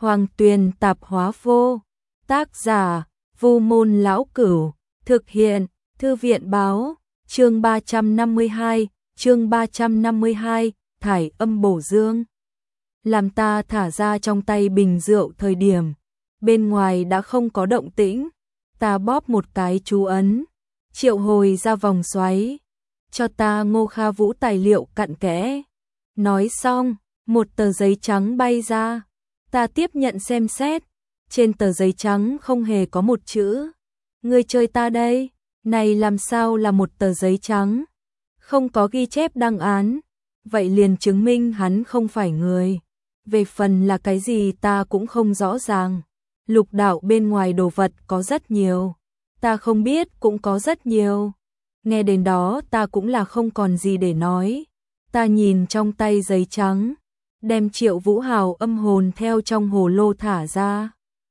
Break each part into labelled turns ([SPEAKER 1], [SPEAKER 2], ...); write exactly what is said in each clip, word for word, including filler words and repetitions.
[SPEAKER 1] Hoàng Tuyền Tạp Hóa Vô. Tác giả: Vu Môn Lão Cửu. Thực hiện: Thư viện báo. Chương ba trăm năm mươi hai, chương ba trăm năm mươi hai, thải âm bổ dương. Làm ta thả ra trong tay bình rượu thời điểm, bên ngoài đã không có động tĩnh, ta bóp một cái chú ấn, triệu hồi ra vòng xoáy, cho ta Ngô Kha Vũ tài liệu cặn kẽ. Nói xong, một tờ giấy trắng bay ra, ta tiếp nhận xem xét, trên tờ giấy trắng không hề có một chữ. Ngươi chơi ta đây, này làm sao là một tờ giấy trắng, không có ghi chép đăng án, vậy liền chứng minh hắn không phải người. Về phần là cái gì ta cũng không rõ ràng. Lục đạo bên ngoài đồ vật có rất nhiều, ta không biết cũng có rất nhiều. Nghe đến đó ta cũng là không còn gì để nói. Ta nhìn trong tay giấy trắng, đem Triệu Vũ Hào âm hồn theo trong hồ lô thả ra.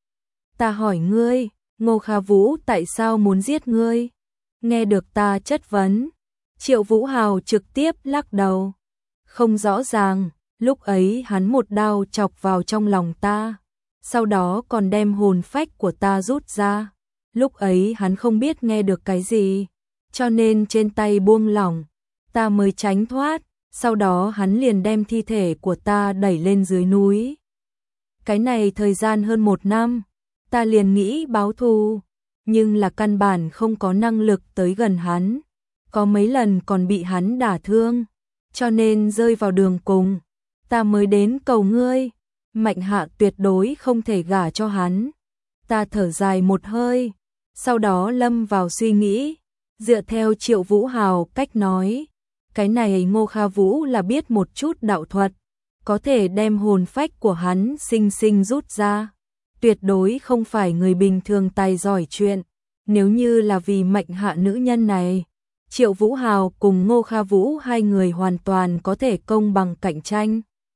[SPEAKER 1] Ta hỏi ngươi, Ngô Kha Vũ tại sao muốn giết ngươi? Nghe được ta chất vấn, Triệu Vũ Hào trực tiếp lắc đầu. Không rõ ràng, lúc ấy hắn một đao chọc vào trong lòng ta, sau đó còn đem hồn phách của ta rút ra. Lúc ấy hắn không biết nghe được cái gì, cho nên trên tay buông lỏng, ta mới tránh thoát, sau đó hắn liền đem thi thể của ta đẩy lên dưới núi. Cái này thời gian hơn một năm, ta liền nghĩ báo thù, nhưng là căn bản không có năng lực tới gần hắn, có mấy lần còn bị hắn đả thương, cho nên rơi vào đường cùng, ta mới đến cầu ngươi. Mạnh Hạ tuyệt đối không thể gả cho hắn. Ta thở dài một hơi, sau đó lâm vào suy nghĩ, dựa theo Triệu Vũ Hào cách nói, cái này Ngô Kha Vũ là biết một chút đạo thuật, có thể đem hồn phách của hắn sinh sinh rút ra, tuyệt đối không phải người bình thường tài giỏi chuyện. Nếu như là vì Mạnh Hạ nữ nhân này, Triệu Vũ Hào cùng Ngô Kha Vũ hai người hoàn toàn có thể công bằng cạnh tranh.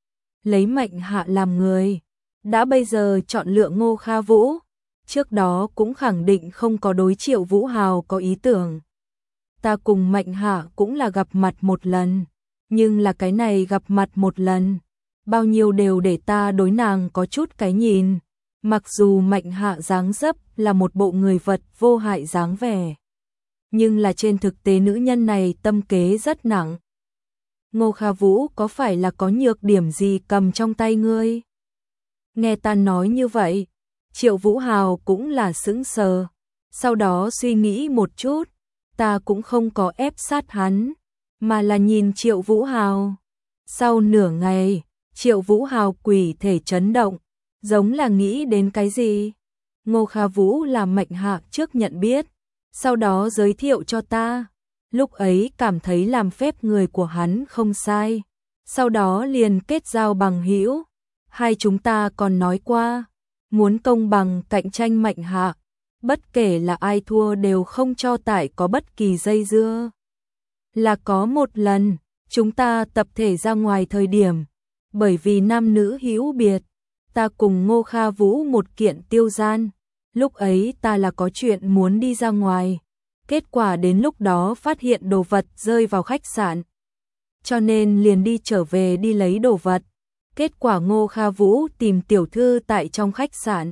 [SPEAKER 1] Lấy Mạnh Hạ làm người, đã bây giờ chọn lựa Ngô Kha Vũ, trước đó cũng khẳng định không có đối Triệu Vũ Hào có ý tưởng. Ta cùng Mạnh Hạ cũng là gặp mặt một lần, nhưng là cái này gặp mặt một lần, bao nhiêu đều để ta đối nàng có chút cái nhìn. Mặc dù Mạnh Hạ dáng dấp là một bộ người vật vô hại dáng vẻ, nhưng là trên thực tế nữ nhân này tâm kế rất nặng. Ngô Kha Vũ có phải là có nhược điểm gì cầm trong tay ngươi? Nghe ta nói như vậy, Triệu Vũ Hào cũng là sững sờ, sau đó suy nghĩ một chút, ta cũng không có ép sát hắn, mà là nhìn Triệu Vũ Hào. Sau nửa ngày, Triệu Vũ Hào quỷ thể chấn động, giống là nghĩ đến cái gì. Ngô Kha Vũ là Mạnh Hạ trước nhận biết, sau đó giới thiệu cho ta. Lúc ấy cảm thấy làm phép người của hắn không sai, sau đó liền kết giao bằng hữu. Hai chúng ta còn nói qua, muốn công bằng cạnh tranh Mạnh Hạ, bất kể là ai thua đều không cho tại có bất kỳ dây dưa. Là có một lần, chúng ta tập thể ra ngoài thời điểm, bởi vì nam nữ hữu biệt, ta cùng Ngô Kha Vũ một kiện tiêu gian, lúc ấy ta là có chuyện muốn đi ra ngoài. Kết quả đến lúc đó phát hiện đồ vật rơi vào khách sạn, cho nên liền đi trở về đi lấy đồ vật. Kết quả Ngô Kha Vũ tìm tiểu thư tại trong khách sạn.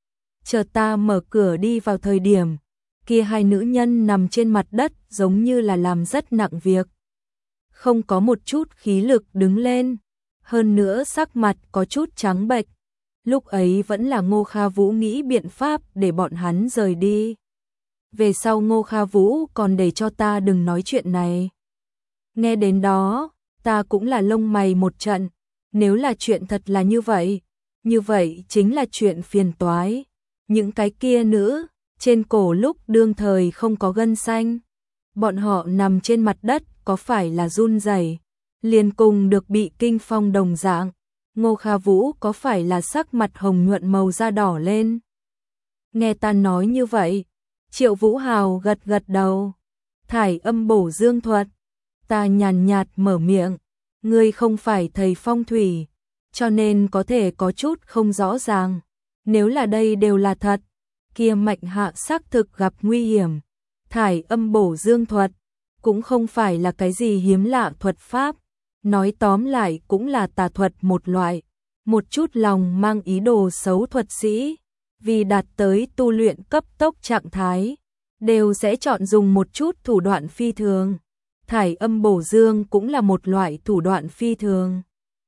[SPEAKER 1] Chờ ta mở cửa đi vào thời điểm, kia hai nữ nhân nằm trên mặt đất giống như là làm rất nặng việc, không có một chút khí lực đứng lên, hơn nữa sắc mặt có chút trắng bệch. Lúc ấy vẫn là Ngô Kha Vũ nghĩ biện pháp để bọn hắn rời đi. Về sau Ngô Kha Vũ còn để cho ta đừng nói chuyện này. Nghe đến đó, ta cũng là lông mày một trận. Nếu là chuyện thật là như vậy, như vậy chính là chuyện phiền toái. Những cái kia nữ, trên cổ lúc đương thời không có gân xanh. Bọn họ nằm trên mặt đất có phải là run rẩy, liền cùng được bị kinh phong đồng dạng. Ngô Kha Vũ có phải là sắc mặt hồng nhuận màu da đỏ lên. Nghe ta nói như vậy, Triệu Vũ Hào gật gật đầu. Thải âm bổ dương thuật. Ta nhàn nhạt mở miệng. Ngươi không phải thầy phong thủy, cho nên có thể có chút không rõ ràng. Nếu là đây đều là thật, kia Mạnh Hạ xác thực gặp nguy hiểm. Thải âm bổ dương thuật cũng không phải là cái gì hiếm lạ thuật pháp. Nói tóm lại cũng là tà thuật một loại. một chút lòng mang ý đồ xấu thuật sĩ, vì đạt tới tu luyện cấp tốc trạng thái, đều sẽ chọn dùng một chút thủ đoạn phi thường. Thải âm bổ dương cũng là một loại thủ đoạn phi thường.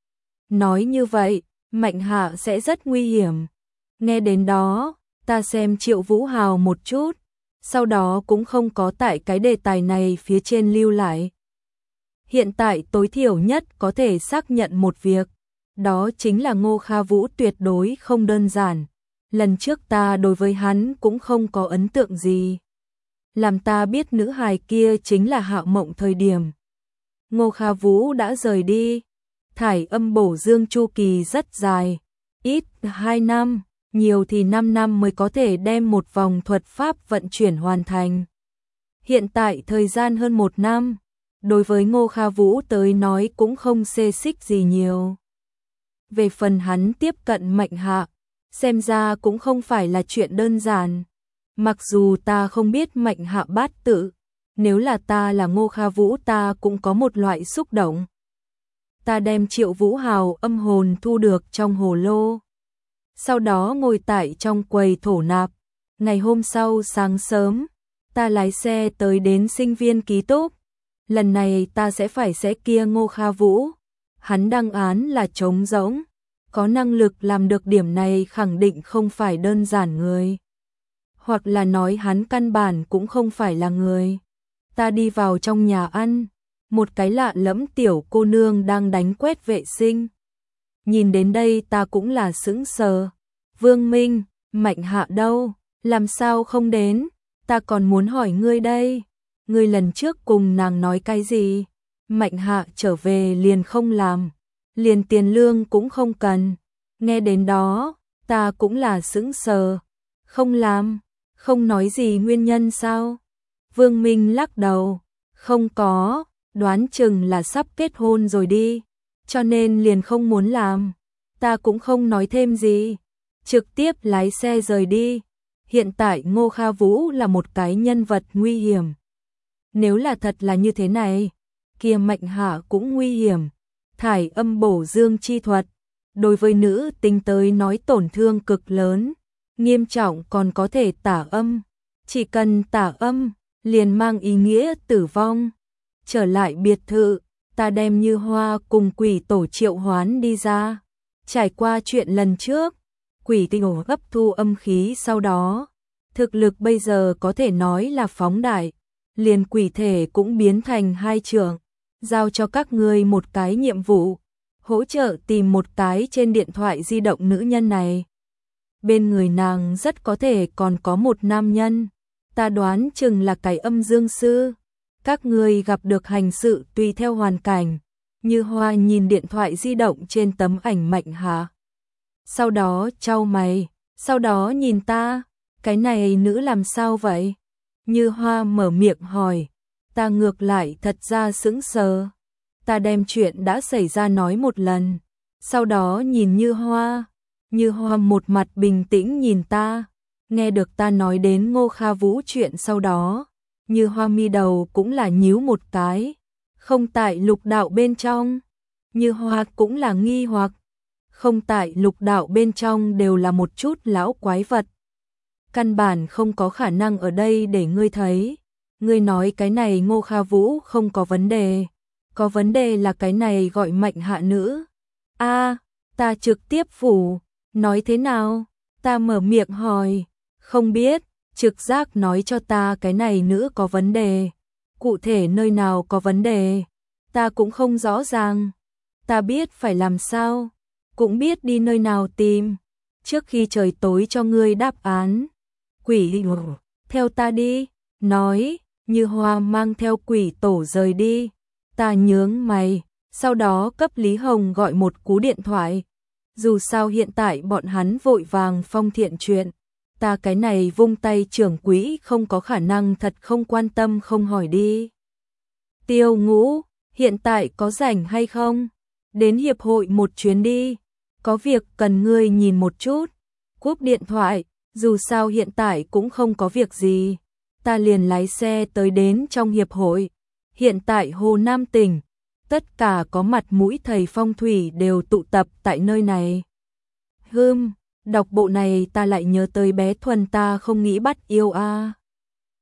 [SPEAKER 1] Nói như vậy, Mạnh Hạ sẽ rất nguy hiểm. Nghe đến đó, ta xem Triệu Vũ Hào một chút, sau đó cũng không có tại cái đề tài này phía trên lưu lại. Hiện tại tối thiểu nhất có thể xác nhận một việc, đó chính là Ngô Kha Vũ tuyệt đối không đơn giản. Lần trước ta đối với hắn cũng không có ấn tượng gì. Làm ta biết nữ hài kia chính là Hạo Mộng thời điểm Ngô Kha Vũ đã rời đi. Thải âm bổ dương chu kỳ rất dài, ít hai năm, nhiều thì năm năm mới có thể đem một vòng thuật pháp vận chuyển hoàn thành. Hiện tại thời gian hơn một năm, đối với Ngô Kha Vũ tới nói cũng không xê xích gì nhiều. Về phần hắn tiếp cận Mạnh Hạ, xem ra cũng không phải là chuyện đơn giản. Mặc dù ta không biết Mạnh Hạ bát tự, nếu là ta là Ngô Kha Vũ ta cũng có một loại xúc động. Ta đem Triệu Vũ Hào âm hồn thu được trong hồ lô, sau đó ngồi tại trong quầy thổ nạp. Ngày hôm sau sáng sớm, ta lái xe tới đến sinh viên ký túc. Lần này ta sẽ phải sẽ kia Ngô Kha Vũ. Hắn đăng án là trống rỗng, có năng lực làm được điểm này khẳng định không phải đơn giản người. Hoặc là nói hắn căn bản cũng không phải là người. Ta đi vào trong nhà ăn, một cái lạ lẫm tiểu cô nương đang đánh quét vệ sinh. Nhìn đến đây ta cũng là sững sờ. Vương Minh, Mạnh Hạ đâu? Làm sao không đến? Ta còn muốn hỏi ngươi đây. Ngươi lần trước cùng nàng nói cái gì? Mạnh Hạ trở về liền không làm, liền tiền lương cũng không cần. Nghe đến đó, ta cũng là sững sờ. Không làm, không nói gì nguyên nhân sao? Vương Minh lắc đầu, không có, đoán chừng là sắp kết hôn rồi đi, cho nên liền không muốn làm. Ta cũng không nói thêm gì, trực tiếp lái xe rời đi. Hiện tại Ngô Kha Vũ là một cái nhân vật nguy hiểm. Nếu là thật là như thế này, kia Mạnh Hạ cũng nguy hiểm. Thải âm bổ dương chi thuật, đối với nữ tính tới nói tổn thương cực lớn, nghiêm trọng còn có thể tả âm. Chỉ cần tả âm, liền mang ý nghĩa tử vong. Trở lại biệt thự, ta đem Như Hoa cùng quỷ tổ triệu hoán đi ra. Trải qua chuyện lần trước, quỷ tổ hấp thu âm khí sau đó, thực lực bây giờ có thể nói là phóng đại, liền quỷ thể cũng biến thành hai trưởng. Giao cho các ngươi một cái nhiệm vụ, hỗ trợ tìm một cái trên điện thoại di động nữ nhân này. Bên người nàng rất có thể còn có một nam nhân, ta đoán chừng là cái âm dương sư. Các ngươi gặp được hành sự tùy theo hoàn cảnh. Như Hoa nhìn điện thoại di động trên tấm ảnh Mạnh Hạ, sau đó chau mày, sau đó nhìn ta, cái này nữ làm sao vậy? Như Hoa mở miệng hỏi, ta ngược lại thật ra sững sờ. Ta đem chuyện đã xảy ra nói một lần, sau đó nhìn Như Hoa. Như Hoa một mặt bình tĩnh nhìn ta, nghe được ta nói đến Ngô Kha Vũ chuyện sau đó, Như Hoa mi đầu cũng là nhíu một cái. Không tại lục đạo bên trong. Như Hoa cũng là nghi hoặc. Không tại lục đạo bên trong đều là một chút lão quái vật. Căn bản không có khả năng ở đây để ngươi thấy. Ngươi nói cái này Ngô Kha Vũ không có vấn đề. Có vấn đề là cái này gọi Mạnh Hạ nữ. A, ta trực tiếp phủ. Nói thế nào? Ta mở miệng hỏi. Không biết, trực giác nói cho ta cái này nữ có vấn đề. Cụ thể nơi nào có vấn đề, ta cũng không rõ ràng. Ta biết phải làm sao, cũng biết đi nơi nào tìm. Trước khi trời tối cho ngươi đáp án. Quỷ, theo ta đi. Nói, Như Hoa mang theo quỷ tổ rời đi. Ta nhướng mày, sau đó cấp Lý Hồng gọi một cú điện thoại. Dù sao hiện tại bọn hắn vội vàng phong thiện chuyện. Ta cái này vung tay trưởng quỹ không có khả năng thật không quan tâm không hỏi đi. Tiêu Ngũ, hiện tại có rảnh hay không? Đến hiệp hội một chuyến đi. Có việc cần ngươi nhìn một chút. Cúp điện thoại, dù sao hiện tại cũng không có việc gì. Ta liền lái xe tới đến trong hiệp hội. Hiện tại Hồ Nam tỉnh, tất cả có mặt mũi thầy phong thủy đều tụ tập tại nơi này. Hưm, đọc bộ này ta lại nhớ tới bé Thuần ta không nghĩ bắt yêu a.